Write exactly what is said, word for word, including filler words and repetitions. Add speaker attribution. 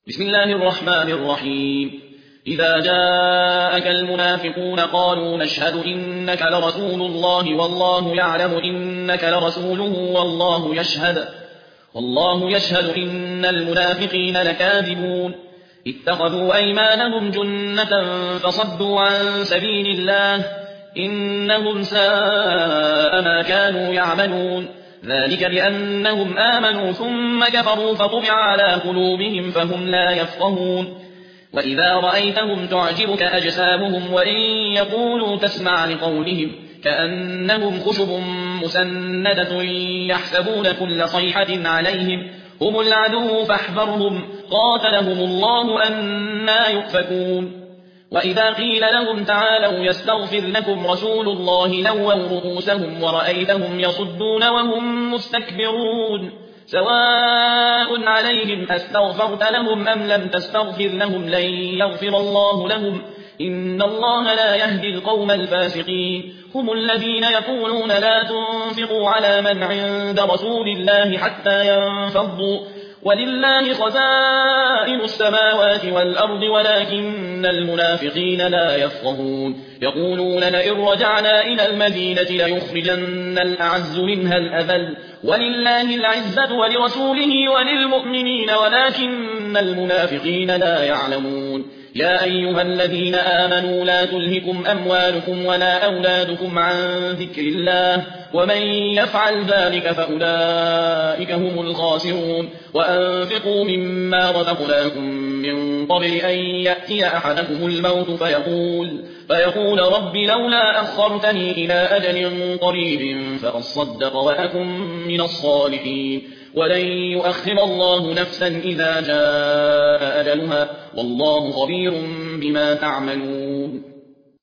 Speaker 1: بسم الله الرحمن الرحيم إذا جاءك المنافقون قالوا نشهد إنك لرسول الله والله يعلم إنك لرسوله والله يشهد والله يشهد إن المنافقين لكاذبون اتخذوا أيمانهم جنة فصدوا عن سبيل الله إنهم ساء ما كانوا يعملون ذلك بأنهم آمنوا ثم كفروا فطبع على قلوبهم فهم لا يفقهون وإذا رأيتهم تعجبك أجسامهم وإن يقولوا تسمع لقولهم كأنهم خشب مسندة يحسبون كل صيحة عليهم هم العدو فاحذرهم قاتلهم الله أنى يؤفكون وإذا قيل لهم تعالوا يستغفر لكم رسول الله لووا رؤوسهم ورأيتهم يصدون وهم مستكبرون سواء عليهم أستغفرت لهم أم لم تستغفر لهم لن يغفر الله لهم إن الله لا يهدي القوم الفاسقين هم الذين يقولون لا تنفقوا على من عند رسول الله حتى ينفضوا ولله خزائن السماوات والأرض ولكن المنافقين لا يفقهون يقولون لئن رجعنا إلى المدينة ليخرجن الأعز منها الأذل ولله العزة ولرسوله وللمؤمنين ولكن المنافقين لا يعلمون يا أيها الذين آمنوا لا تلهكم أموالكم ولا أولادكم عن ذكر الله ومن يفعل ذلك فأولئك هم الخاسرون وأنفقوا مما رزقناكم من قبل أن يأتي أحدكم الموت فيقول, فيقول رب لولا أخرتني إلى أجل قريب فأصدق وأكن من الصالحين ولن يؤخر الله نفسا إذا جاء أجلها والله خبير بما تعملون